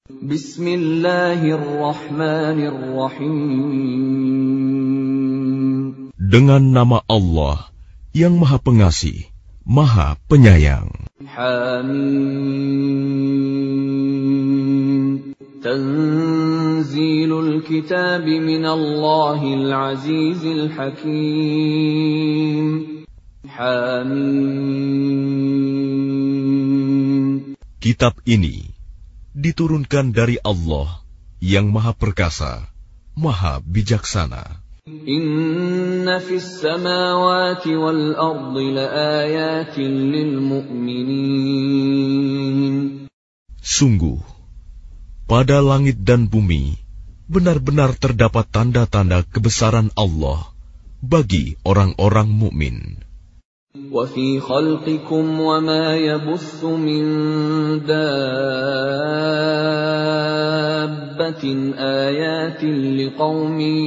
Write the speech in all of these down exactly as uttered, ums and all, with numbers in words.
Bismillahirrahmanirrahim. Dengan nama Allah yang Maha Pengasih, Maha Penyayang. Hamim. Tanzilul kitab minallahil azizil hakim. Hamim. Kitab ini diturunkan dari Allah yang Maha Perkasa, Maha Bijaksana. Inna fis samawati wal ardi laayatin lil mu'minin. Sungguh, pada langit dan bumi benar-benar terdapat tanda-tanda kebesaran Allah bagi orang-orang mukmin. Wa fi khalqikum wa ma yabuthu min dabbatin ayatin liqaumin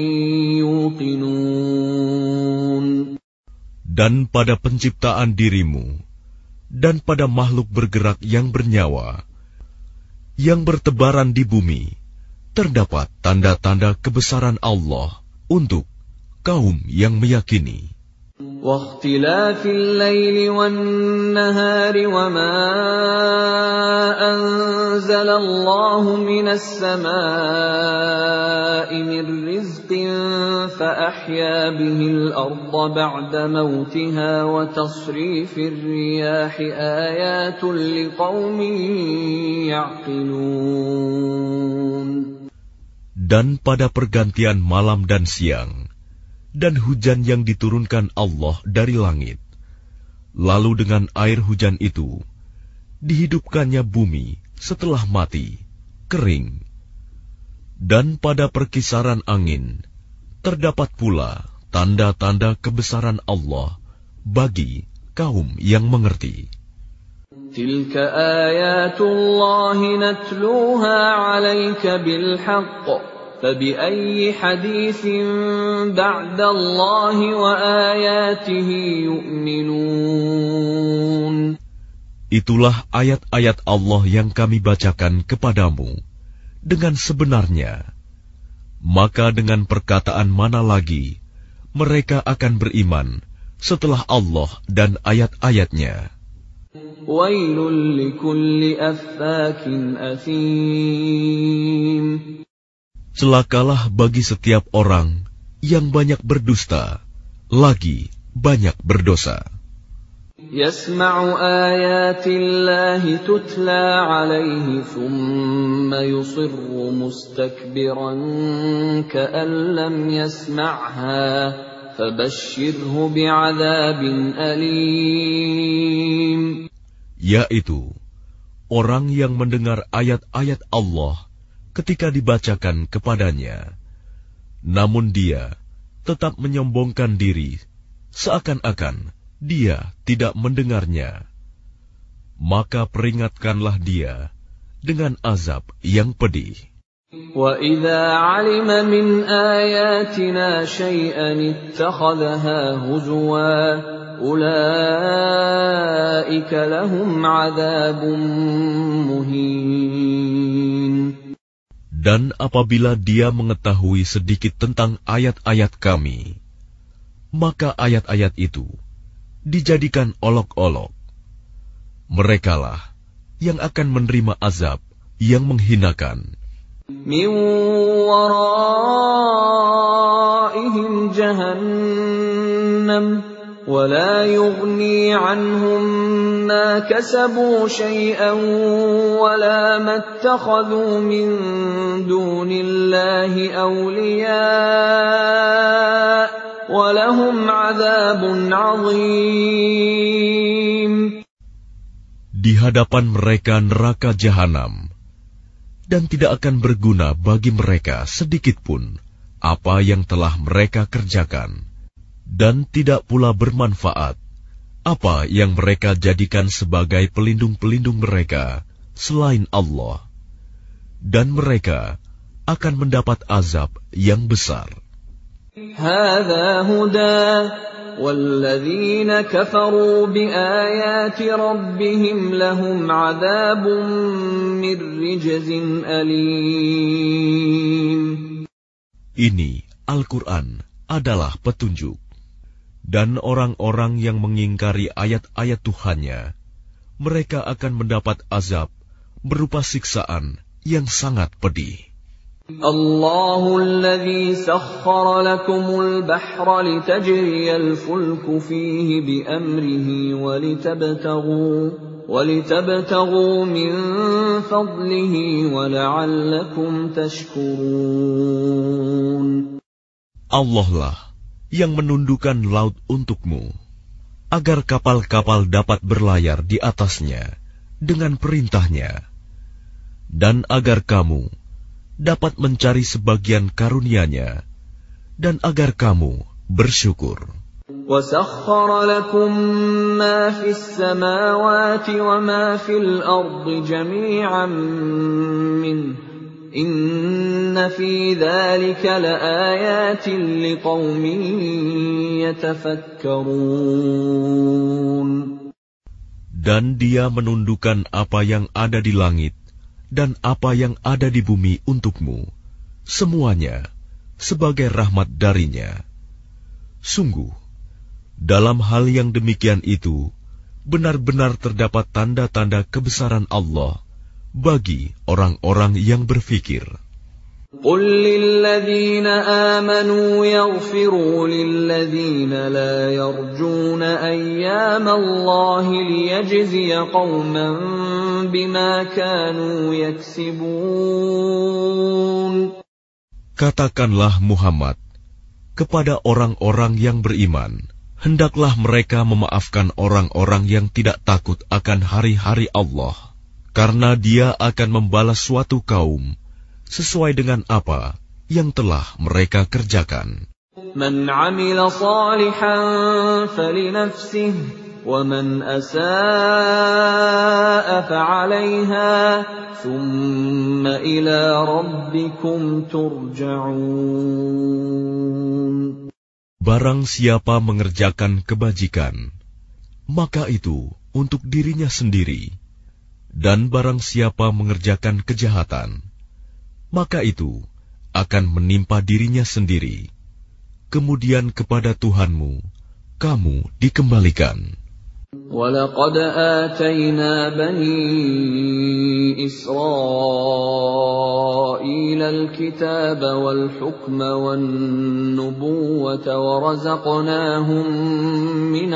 yuqinun. Dan pada penciptaan dirimu dan pada makhluk bergerak yang bernyawa yang bertebaran di bumi terdapat tanda-tanda kebesaran Allah untuk kaum yang meyakini. واختلاف الليل والنهار وما أنزل الله من السماء من رزق فأحيا به الأرض بعد موتها وتصريف الرياح آيات لقوم يعقلون. Dan pada pergantian malam dan siang dan hujan yang diturunkan Allah dari langit, lalu dengan air hujan itu dihidupkannya bumi setelah mati, kering. Dan pada perkisaran angin terdapat pula tanda-tanda kebesaran Allah bagi kaum yang mengerti. Tilka ayatullahi natluha 'alaika bil haqq. فَبِأَيِّ حَدِيثٍ بَعْدَ اللَّهِ وَآيَاتِهِ يُؤْمِنُونَ. Itulah ayat-ayat Allah yang kami bacakan kepadamu dengan sebenarnya. Maka dengan perkataan mana lagi mereka akan beriman setelah Allah dan ayat-ayatnya. Wailul likulli affakin athim. Celakalah bagi setiap orang yang banyak berdusta, lagi banyak berdosa. Yasma'u ayatillahi tutla 'alaihi thumma yusirru mustakbiran ka'an lam yasma'ha fabashshirhu bi'adzabin alim. Yaitu orang yang mendengar ayat-ayat Allah ketika dibacakan kepadanya, namun dia tetap menyombongkan diri, seakan-akan dia tidak mendengarnya. Maka peringatkanlah dia dengan azab yang pedih. Wa idza 'alima min ayatina syai'an ittakhadhaha huzwa ulaika lahum 'adzabun muhin. Dan apabila dia mengetahui sedikit tentang ayat-ayat kami, maka ayat-ayat itu dijadikan olok-olok. Merekalah yang akan menerima azab yang menghinakan. Min waraihim jahannam wa la yughni anhum ma kasabu syai'an wa la mattakhadhu min dunillahi awliya wa lahum 'adzabun 'adzim. Di hadapan mereka neraka jahanam, dan tidak akan berguna bagi mereka sedikitpun apa yang telah mereka kerjakan, dan tidak pula bermanfaat apa yang mereka jadikan sebagai pelindung-pelindung mereka selain Allah, dan mereka akan mendapat azab yang besar. Hadza huda walladzina kafaru biayati rabbihim lahum 'adzabun من رجز أليم. Ini Al-Quran adalah petunjuk. Dan orang-orang yang mengingkari ayat-ayat Tuhannya, mereka akan mendapat azab berupa siksaan yang sangat pedih. الله الذي سخر لكم البحر لتجري الفلك فيه بأمره ولتبتغوا ولتبتغوا من فضله ولعلكم تشكرون. Allah lah yang menundukkan laut untukmu, agar kapal-kapal dapat berlayar di atasnya dengan perintahnya, dan agar kamu dapat mencari sebagian karunia-Nya, dan agar kamu bersyukur. وَسَخَّرَ لَكُم مَّا فِي السَّمَاوَاتِ وَمَا فِي الْأَرْضِ جَمِيعًا مِّنْهُ إِنَّ فِي ذَلِكَ لَآيَاتٍ لِقَوْمٍ يَتَفَكَّرُونَ. Dan Dia menundukkan apa yang ada di langit dan apa yang ada di bumi untukmu, semuanya sebagai rahmat darinya. Sungguh, dalam hal yang demikian itu, benar-benar terdapat tanda-tanda kebesaran Allah bagi orang-orang yang berfikir. قُل لِّلَّذِينَ آمَنُوا يَغْفِرُوا لِلَّذِينَ لَا يَرْجُونَ أَيَّامَ اللَّهِ لِيَجْزِيَ قَوْمًا بِمَا كَانُوا يَكْسِبُونَ. Katakanlah Muhammad kepada orang-orang yang beriman, hendaklah mereka memaafkan orang-orang yang tidak takut akan hari-hari Allah, karena Dia akan membalas suatu kaum sesuai dengan apa yang telah mereka kerjakan. Man 'amila shalihan falinafsihi wa man asaa'a fa'alayha thumma ila rabbikum turja'un. Barang siapa mengerjakan kebajikan, maka itu untuk dirinya sendiri, dan barang siapa mengerjakan kejahatan, maka itu akan menimpa dirinya sendiri. Kemudian kepada Tuhanmu kamu dikembalikan. وَلَقَدْ آتَيْنَا بَنِي إِسْرَائِيلَ الْكِتَابَ وَالْحُكْمَ وَالنُّبُوَّةَ وَرَزَقْنَاهُم مِّنَ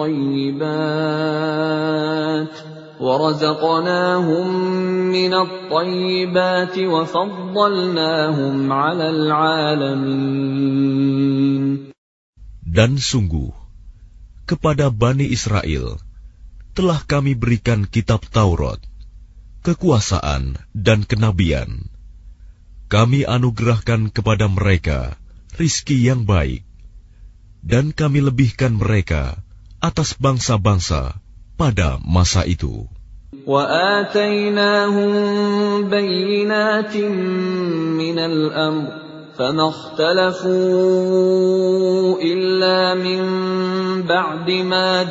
الطَّيِّبَاتِ وَرَزَقْنَاهُم مِّنَ الطَّيِّبَاتِ وَفَضَّلْنَاهُمْ عَلَى الْعَالَمِينَ. Dan sungguh, kepada Bani Israel telah kami berikan kitab Taurat, kekuasaan dan kenabian. Kami anugerahkan kepada mereka rizki yang baik, dan kami lebihkan mereka atas bangsa-bangsa pada masa itu. وَآتَيْنَاهُمْ بَيِّنَاتٍ مِّنَ الْأَمْرِ فَمَا اخْتَلَفُوا إِلَّا مِن بَعْدِ مَا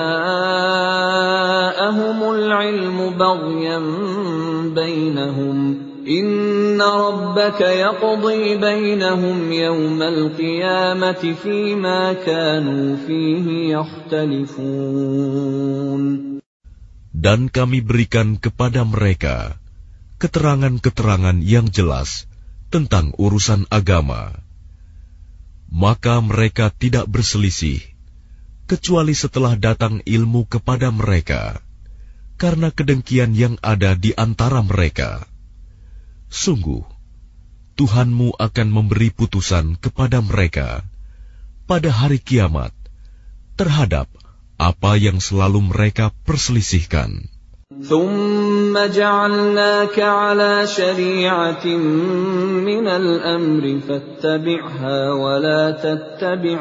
جَاءَهُمُ الْعِلْمُ بَغْيًا بَيْنَهُمْ إِنَّ رَبَّكَ يَقْضِي بَيْنَهُمْ يَوْمَ الْقِيَامَةِ فِيمَا كَانُوا فِيهِ يَخْتَلِفُونَ. Dan kami berikan kepada mereka keterangan-keterangan yang jelas tentang urusan agama. Maka mereka tidak berselisih, kecuali setelah datang ilmu kepada mereka, karena kedengkian yang ada di antara mereka. Sungguh, Tuhanmu akan memberi putusan kepada mereka pada hari kiamat terhadap apa yang selalu mereka perselisihkan. ثُمَّ جَعَلْنَاكَ عَلَى شَرِيعَةٍ مِّنَ الْأَمْرِ فَاتَّبِعْهَا وَلَا تَتَّبِعْ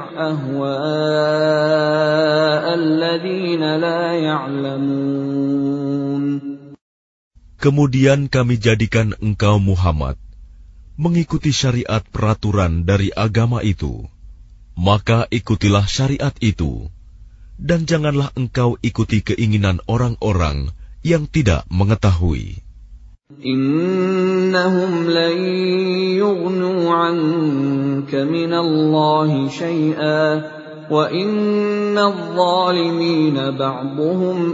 أَهْوَاءَ الَّذِينَ لَا يَعْلَمُونَ. Kemudian kami jadikan engkau Muhammad mengikuti syariat peraturan dari agama itu, maka ikutilah syariat itu, dan janganlah engkau ikuti keinginan orang-orang yang tidak mengetahui. Innahum lan yughnu 'anka minallahi syai'an wa innadh dhalimina ba'dhuhum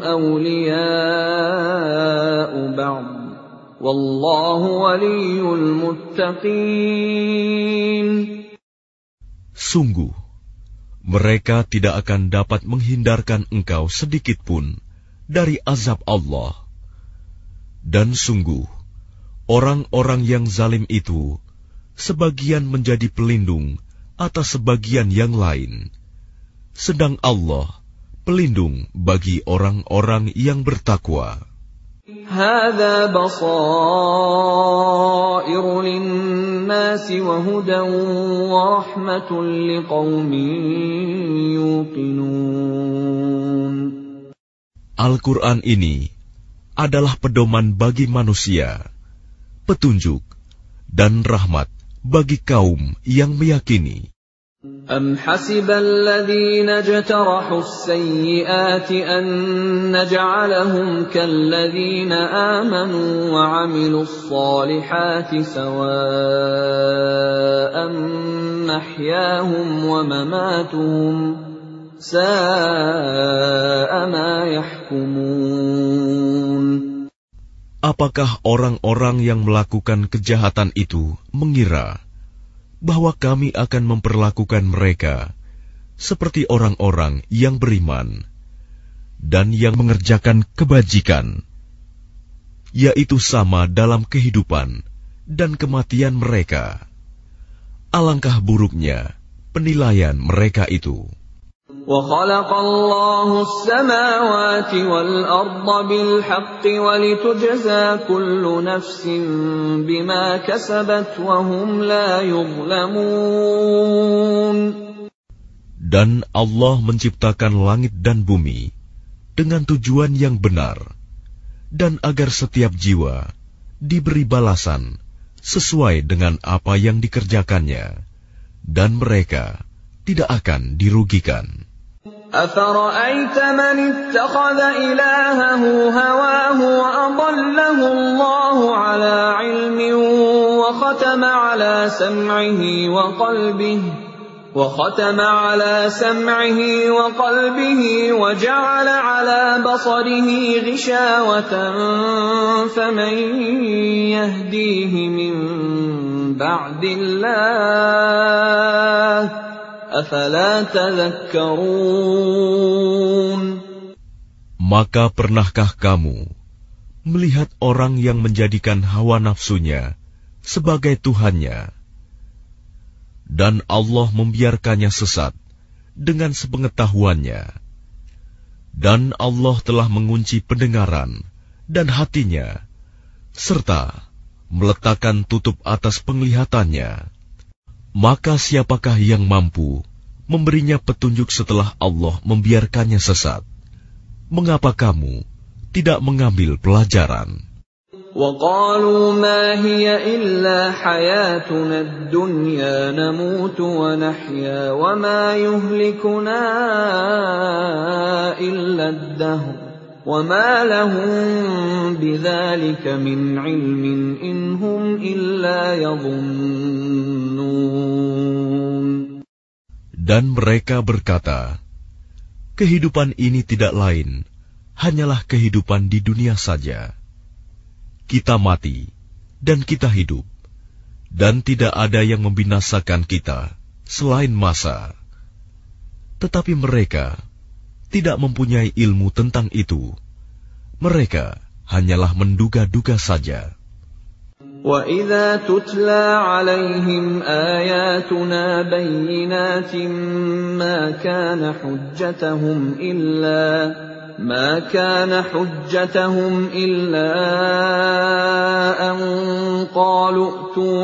awliya'u ba'd wallahu waliyyul muttaqin. Sungguh, mereka tidak akan dapat menghindarkan engkau sedikit pun dari azab Allah. Dan sungguh, orang-orang yang zalim itu sebagian menjadi pelindung atas sebagian yang lain, sedang Allah pelindung bagi orang-orang yang bertakwa. Hadza basairu lin-nasi wa hudan wa rahmatun liqaumin yuqinun. Al-Quran ini adalah pedoman bagi manusia, petunjuk dan rahmat bagi kaum yang meyakini. Am hasibal ladzina jtarahu as-sayyi'ati an naj'alahum kalladzina amanu wa 'amilus salihati sawa'an mahyahum wa mamatuhum sa'a ma yahkumun. Apakah orang-orang yang melakukan kejahatan itu mengira bahwa kami akan memperlakukan mereka seperti orang-orang yang beriman dan yang mengerjakan kebajikan, yaitu sama dalam kehidupan dan kematian mereka? Alangkah buruknya penilaian mereka itu. وَخَلَقَ اللَّهُ السَّمَاوَاتِ وَالْأَرْضَ بِالْحَقِّ وَلِتُجْزَى كُلُّ نَفْسٍ بِمَا كَسَبَتْ وَهُمْ لَا يُظْلَمُونَ. Dan Allah menciptakan langit dan bumi dengan tujuan yang benar, dan agar setiap jiwa diberi balasan sesuai dengan apa yang dikerjakannya, dan mereka tidak akan dirugikan. أَفَرَأَيْتَ مَنِ اتَّخَذَ إِلَٰهَهُ هَوَاهُ وَأَضَلَّهُ اللَّهُ عَلَىٰ عِلْمٍ وَخَتَمَ عَلَىٰ سَمْعِهِ وَقَلْبِهِ وَخَتَمَ عَلَىٰ سَمْعِهِ وَقَلْبِهِ وَجَعَلَ عَلَىٰ بَصَرِهِ غِشَاوَةً فَمَن يَهْدِيهِ مِن بَعْدِ اللَّهِ أَفَلَا تَذَكَّرُونَ. Maka pernahkah kamu melihat orang yang menjadikan hawa nafsunya sebagai Tuhannya, dan Allah membiarkannya sesat dengan sepengetahuannya, dan Allah telah mengunci pendengaran dan hatinya, serta meletakkan tutup atas penglihatannya? Maka siapakah yang mampu memberinya petunjuk setelah Allah membiarkannya sesat? Mengapa kamu tidak mengambil pelajaran? وَقَالُوا مَا هِيَ إِلَّا حَيَاتُنَا الدُّنْيَا نَمُوتُ وَنَحْيَا وَمَا يُهْلِكُنَا إِلَّا الدَّهْرُ وَمَا لَهُم بِذَلِكَ مِنْ عِلْمٍ إِنْ هُمْ إِلَّا يَظُنُّونَ. Dan mereka berkata, kehidupan ini tidak lain, hanyalah kehidupan di dunia saja. Kita mati, dan kita hidup, dan tidak ada yang membinasakan kita selain masa. Tetapi mereka tidak mempunyai ilmu tentang itu. Mereka hanyalah menduga-duga saja. وَإِذَا تُتْلَى عَلَيْهِمْ آيَاتُنَا بَيِّنَاتٍ مَا كَانَ حُجَّتَهُمْ إِلَّا مَا كَانَ حُجَّتَهُمْ إِلَّا أَن قَالُوا ائْتُوا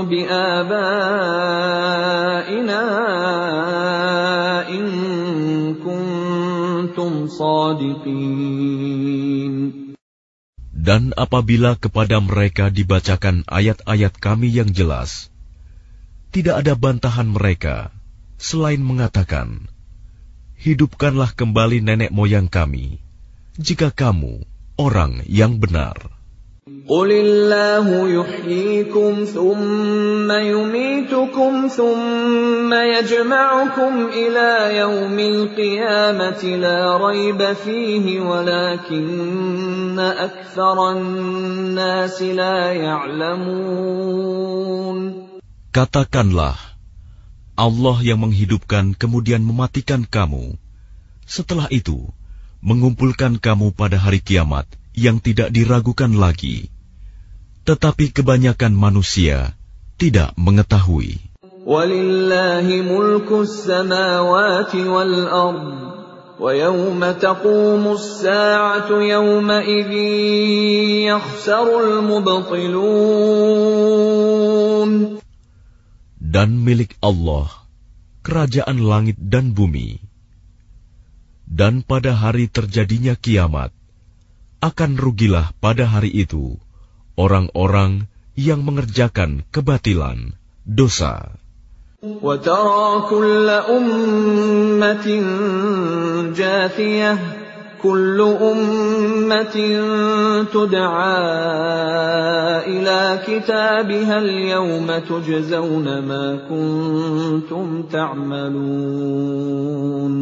بِآبَائِنَا إِن كُنتُمْ صَادِقِينَ. Dan apabila kepada mereka dibacakan ayat-ayat kami yang jelas, tidak ada bantahan mereka selain mengatakan, hidupkanlah kembali nenek moyang kami, jika kamu orang yang benar. قُلِ اللَّهُ يُحْيِيكُمْ ثُمَّ يُمِيتُكُمْ ثُمَّ يَجْمَعُكُمْ إِلَى يَوْمِ الْقِيَامَةِ لَا رَيْبَ فِيهِ وَلَكِنَّ أَكْثَرَ النَّاسِ لَا يَعْلَمُونَ. Katakanlah, Allah yang menghidupkan kemudian mematikan kamu, setelah itu mengumpulkan kamu pada hari kiamat yang tidak diragukan lagi. Tetapi kebanyakan manusia tidak mengetahui. Walillahi mulkus samawati wal ard, wa yawma taqumus sa'atu yawma idzin yakhsarul mubtilun. Dan milik Allah kerajaan langit dan bumi. Dan pada hari terjadinya kiamat, akan rugilah pada hari itu orang-orang yang mengerjakan kebatilan, dosa. وَتَرَى كُلَّ أُمَّةٍ جَاثِيَةً كُلُّ أُمَّةٍ تُدْعَى إِلَى كِتَابِهَا الْيَوْمَ تُجْزَوْنَ مَا كُنتُمْ تَعْمَلُونَ.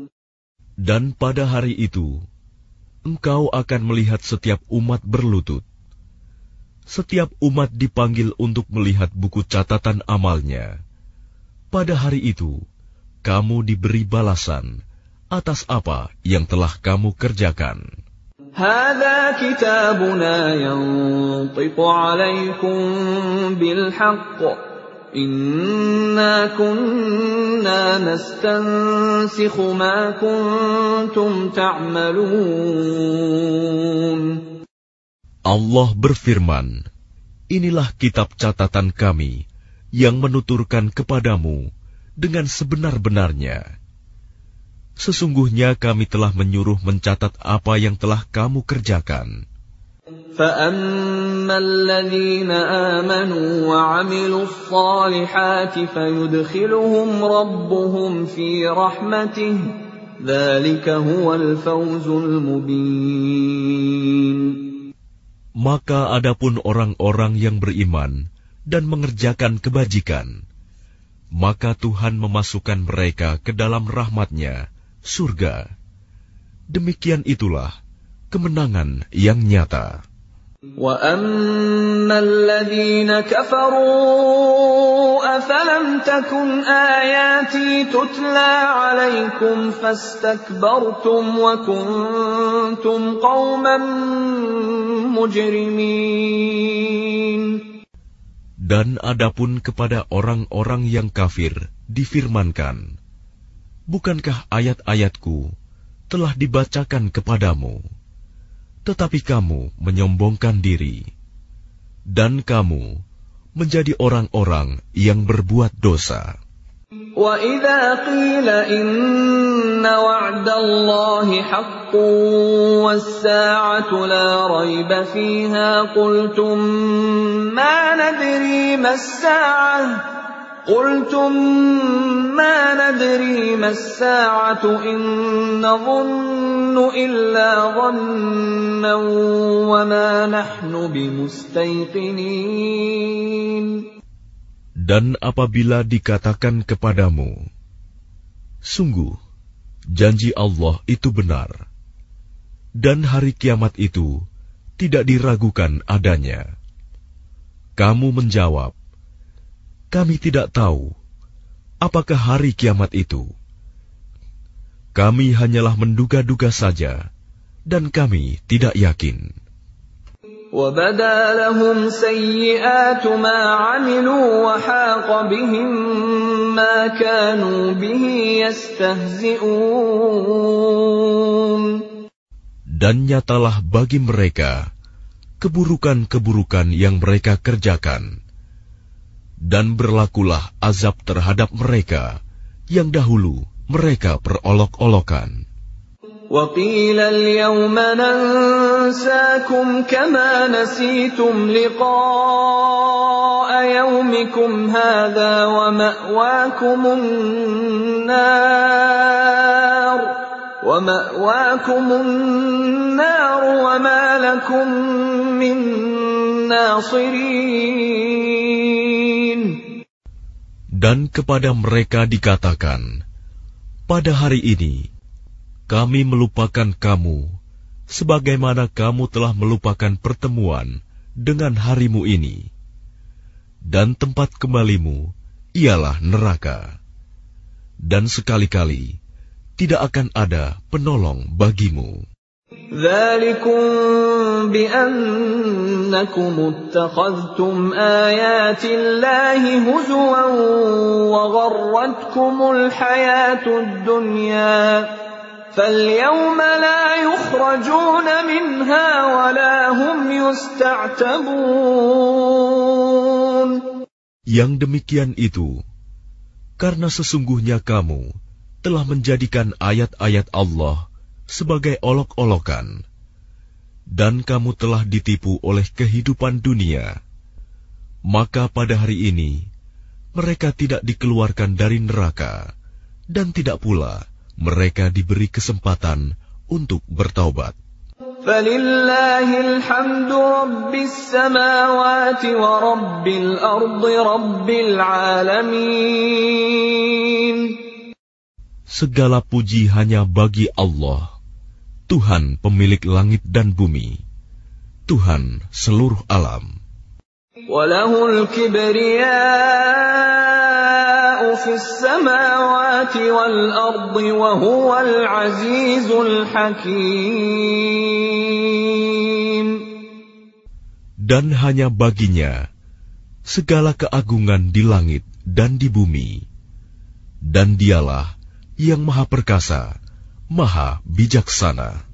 Dan pada hari itu, engkau akan melihat setiap umat berlutut. Setiap umat dipanggil untuk melihat buku catatan amalnya. Pada hari itu, kamu diberi balasan atas apa yang telah kamu kerjakan. هَذَا كِتَابُنَا يَنطِقُ عَلَيْكُمْ بِالْحَقِّ إِنَّا كُنَّا نَسْتَنسِخُ مَا كُنتُمْ تَعْمَلُونَ. Allah berfirman, inilah kitab catatan kami yang menuturkan kepadamu dengan sebenar-benarnya. Sesungguhnya kami telah menyuruh mencatat apa yang telah kamu kerjakan. فَأَمَّا الَّذِينَ آمَنُوا وَعَمِلُوا الصَّالِحَاتِ فَيُدْخِلُهُمْ رَبُّهُمْ فِي رَحْمَتِهِ ذَلِكَ هُوَ الْفَوْزُ الْمُبِينُ. Maka adapun orang-orang yang beriman dan mengerjakan kebajikan, maka Tuhan memasukkan mereka ke dalam rahmat-Nya, surga. Demikian itulah kemenangan yang nyata. وَأَمَّا الَّذِينَ كَفَرُوا أَفَلَمْ تَكُنْ آيَاتِي تُتْلَى عَلَيْكُمْ فَاسْتَكْبَرْتُمْ وَكُنْتُمْ قَوْمًا مُجْرِمِينَ. Dan adapun kepada orang-orang yang kafir difirmankan, bukankah ayat-ayatku telah dibacakan kepadamu, tetapi kamu menyombongkan diri, dan kamu menjadi orang-orang yang berbuat dosa. وَإِذَا قِيلَ إِنَّ وَعْدَ اللَّهِ حَقٌّ وَالسَّاعَةُ لَا رَيْبَ فِيهَا قُلْتُمْ مَا نَدْرِي مَا السَّاعَةُ قُلْتُمْ مَا نَدْرِي مَا السَّاعَةُ إِن نَّظُنُّ إِلَّا ظَنًّا وَمَا نَحْنُ بِمُسْتَيْقِنِينَ. Dan apabila dikatakan kepadamu, sungguh, janji Allah itu benar, dan hari kiamat itu tidak diragukan adanya. Kamu menjawab, kami tidak tahu apakah hari kiamat itu. Kami hanyalah menduga-duga saja, dan kami tidak yakin. وَبَدَا لَهُمْ سَيِّئَاتُ مَا عَمِلُوا وَحَاقَ بِهِم مَّا كَانُوا بِهِ يَسْتَهْزِئُونَ. Dan nyatalah bagi mereka keburukan-keburukan yang mereka kerjakan, dan berlakulah azab terhadap mereka yang dahulu mereka perolok-olokan. وَقِيلَ الْيَوْمَ نَنسَاكُمْ كَمَا نَسِيتُمْ لِقَاءَ يَوْمِكُمْ هَٰذَا وَمَأْوَاكُمُ النَّارُ وَمَأْوَاكُمُ النَّارُ وَمَا لَكُم مِن نَاصِرِينَ. Dan kepada mereka dikatakan, pada hari ini kami melupakan kamu sebagaimana kamu telah melupakan pertemuan dengan harimu ini, dan tempat kembalimu ialah neraka, dan sekali-kali tidak akan ada penolong bagimu. ذَلِكُمْ بِأَنَّكُمُ اتَّخَذْتُمْ آيَاتِ اللَّهِ هُزُوًا وَغَرَّتْكُمُ الْحَيَاةُ الدُّنْيَا فَالْيَوْمَ لَا يُخْرَجُونَ مِنْهَا وَلَا هُمْ يُسْتَعْتَبُونَ. Yang demikian itu karena sesungguhnya kamu telah menjadikan ayat-ayat Allah sebagai olok-olokan, dan kamu telah ditipu oleh kehidupan dunia. Maka pada hari ini mereka tidak dikeluarkan dari neraka, dan tidak pula mereka diberi kesempatan untuk bertaubat. فَلِلَّهِ الْحَمْدُ رَبِّ السَّمَاوَاتِ وَرَبِّ الْأَرْضِ رَبِّ الْعَالَمِينَ. Segala puji hanya bagi Allah, Tuhan pemilik langit dan bumi, Tuhan seluruh alam. وَلَهُ الْكِبْرِيَاءُ فِي السَّمَاوَاتِ وَالْأَرْضِ وَهُوَ الْعَزِيزُ الْحَكِيمُ. Dan hanya baginya segala keagungan di langit dan di bumi, dan dialah yang maha perkasa, maha bijaksana.